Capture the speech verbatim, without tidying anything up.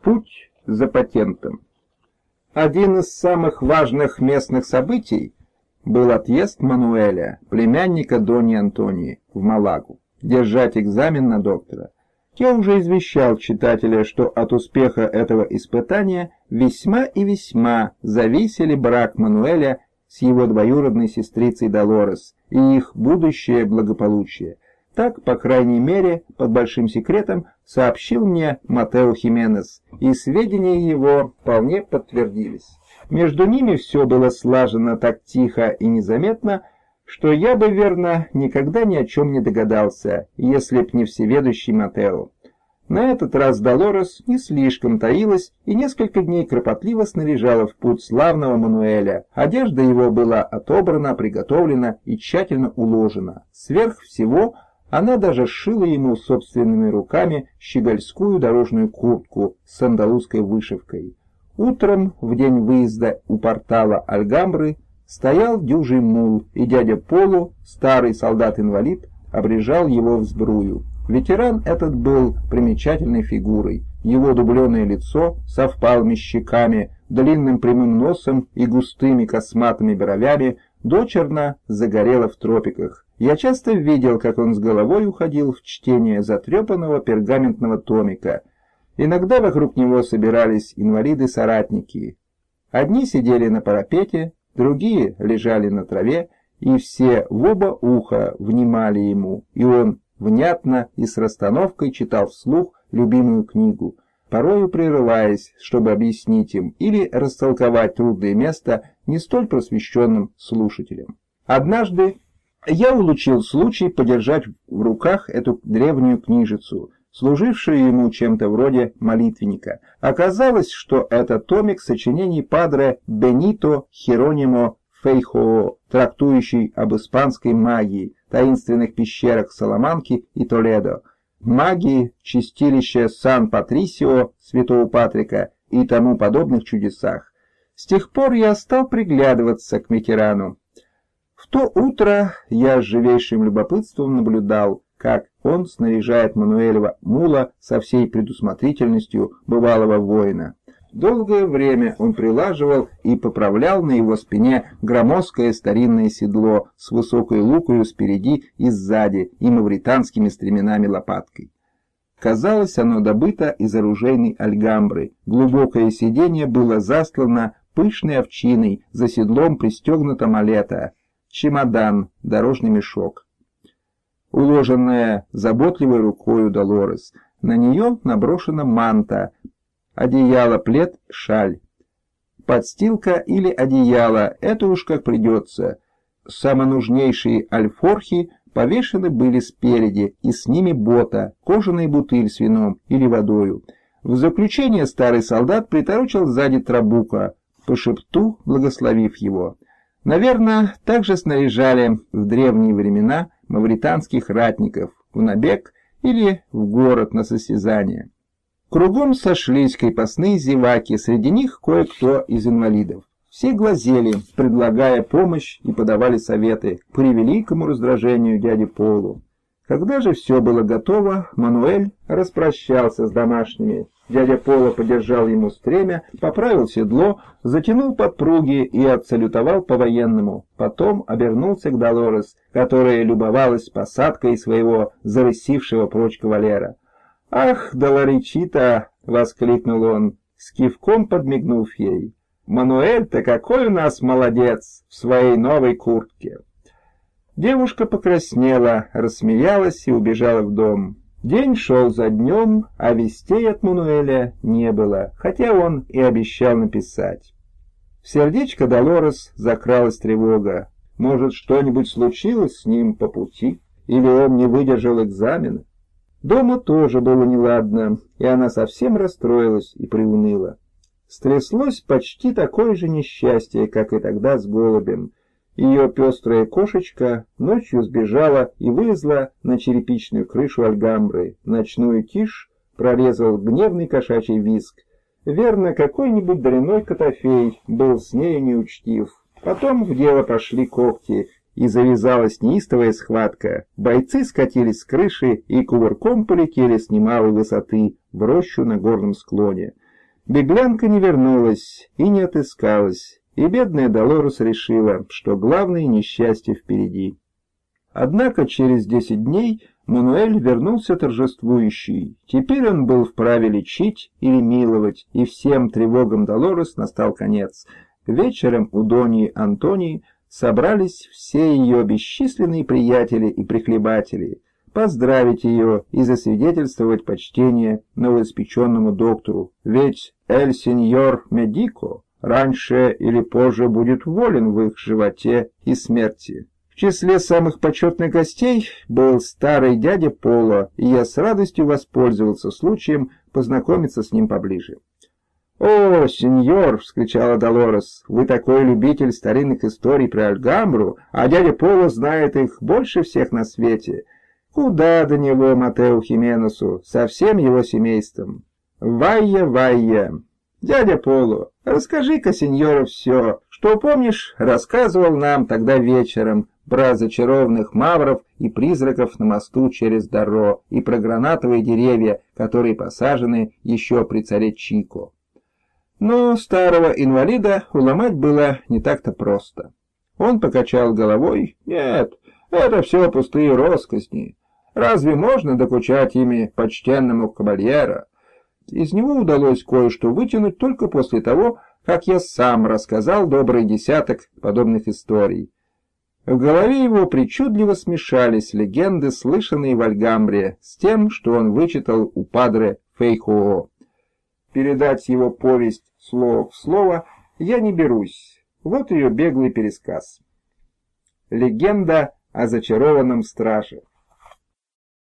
Путь за патентом. Один из самых важных местных событий был отъезд Мануэля, племянника Доньи Антонии, в Малагу, держать экзамен на доктора. Я уже извещал читателя, что от успеха этого испытания весьма и весьма зависели брак Мануэля с его двоюродной сестрицей Долорес и их будущее благополучие. Так, по крайней мере, под большим секретом сообщил мне Матео Хименес, и сведения его вполне подтвердились. Между ними все было слажено так тихо и незаметно, что я бы, верно, никогда ни о чем не догадался, если б не всеведущий Матео. На этот раз Долорес не слишком таилась и несколько дней кропотливо снаряжала в путь славного Мануэля. Одежда его была отобрана, приготовлена и тщательно уложена. Сверх всего она даже сшила ему собственными руками щегольскую дорожную куртку с андалузской вышивкой. Утром, в день выезда у портала Альгамбры, стоял дюжий мул, и дядя Полу, старый солдат-инвалид, обрежал его в сбрую. Ветеран этот был примечательной фигурой. Его дубленое лицо со впалыми щеками, длинным прямым носом и густыми косматыми бровями дочерно загорело в тропиках. Я часто видел, как он с головой уходил в чтение затрепанного пергаментного томика. Иногда вокруг него собирались инвалиды-соратники. Одни сидели на парапете, другие лежали на траве, и все в оба уха внимали ему, и он внятно и с расстановкой читал вслух любимую книгу, порою прерываясь, чтобы объяснить им или растолковать трудное место не столь просвещенным слушателям. Однажды я улучил случай подержать в руках эту древнюю книжицу, служившую ему чем-то вроде молитвенника. Оказалось, что это томик сочинений падре Бенито Херонимо Фейхоо, трактующий об испанской магии, таинственных пещерах Саламанки и Толедо, магии, чистилища Сан-Патрисио, Святого Патрика и тому подобных чудесах. С тех пор я стал приглядываться к ветерану. В то утро я с живейшим любопытством наблюдал, как он снаряжает Мануэлева мула со всей предусмотрительностью бывалого воина. Долгое время он прилаживал и поправлял на его спине громоздкое старинное седло с высокой лукою спереди и сзади и мавританскими стременами-лопаткой. Казалось, оно добыто из оружейной Альгамбры. Глубокое сиденье было застлано пышной овчиной, за седлом пристегнута малета, чемодан, дорожный мешок, уложенная заботливой рукою Долорес. На нее наброшена манта, одеяло, плед, шаль. Подстилка или одеяло — это уж как придется. Самонужнейшие альфорхи повешены были спереди, и с ними бота, кожаная бутыль с вином или водою. В заключение старый солдат приторочил сзади трабука, по шепту благословив его. Наверное, также снаряжали в древние времена мавританских ратников в набег или в город на состязание. Кругом сошлись крепостные зеваки, среди них кое-кто из инвалидов. Все глазели, предлагая помощь, и подавали советы, к превеликому раздражению дяди Полу. Когда же все было готово, Мануэль распрощался с домашними. Дядя Поло подержал ему стремя, поправил седло, затянул подпруги и отсалютовал по-военному. Потом обернулся к Долорес, которая любовалась посадкой своего зарысившего прочь кавалера. «Ах, Долоричита!» — воскликнул он, с кивком подмигнув ей. «Мануэль-то какой у нас молодец в своей новой куртке!» Девушка покраснела, рассмеялась и убежала в дом. День шел за днем, а вестей от Мануэля не было, хотя он и обещал написать. В сердечко Долорес закралась тревога. Может, что-нибудь случилось с ним по пути, или он не выдержал экзамена? Дома тоже было неладно, и она совсем расстроилась и приуныла. Стряслось почти такое же несчастье, как и тогда с голубем. Ее пестрая кошечка ночью сбежала и вылезла на черепичную крышу Альгамбры. Ночную тишь прорезал гневный кошачий визг. Верно, какой-нибудь дрянной котофей был с нею неучтив. Потом в дело пошли когти, и завязалась неистовая схватка. Бойцы скатились с крыши и кувырком полетели с немалой высоты в рощу на горном склоне. Беглянка не вернулась и не отыскалась, и бедная Долорес решила, что главное несчастье впереди. Однако через десять дней Мануэль вернулся торжествующий. Теперь он был вправе лечить или миловать, и всем тревогам Долорес настал конец. Вечером у Доньи Антонии собрались все ее бесчисленные приятели и прихлебатели, поздравить ее и засвидетельствовать почтение новоиспеченному доктору, ведь «эль сеньор медико» раньше или позже будет волен в их животе и смерти. В числе самых почетных гостей был старый дядя Поло, и я с радостью воспользовался случаем познакомиться с ним поближе. «О, сеньор!» — вскричала Долорес. «Вы такой любитель старинных историй про Альгамбру, а дядя Поло знает их больше всех на свете. Куда до него Матео Хименесу со всем его семейством? Вайя, вайя! Дядя Поло, расскажи-ка сеньору все, что, помнишь, рассказывал нам тогда вечером про зачарованных мавров и призраков на мосту через Дарро и про гранатовые деревья, которые посажены еще при царе Чико». Но старого инвалида уломать было не так-то просто. Он покачал головой. «Нет, это все пустые росказни. Разве можно докучать ими почтенному кабальеро?» Из него удалось кое-что вытянуть только после того, как я сам рассказал добрый десяток подобных историй. В голове его причудливо смешались легенды, слышанные в Альгамбре, с тем, что он вычитал у падре Фейхоо. Передать его повесть слово в слово я не берусь. Вот ее беглый пересказ. Легенда о зачарованном страже.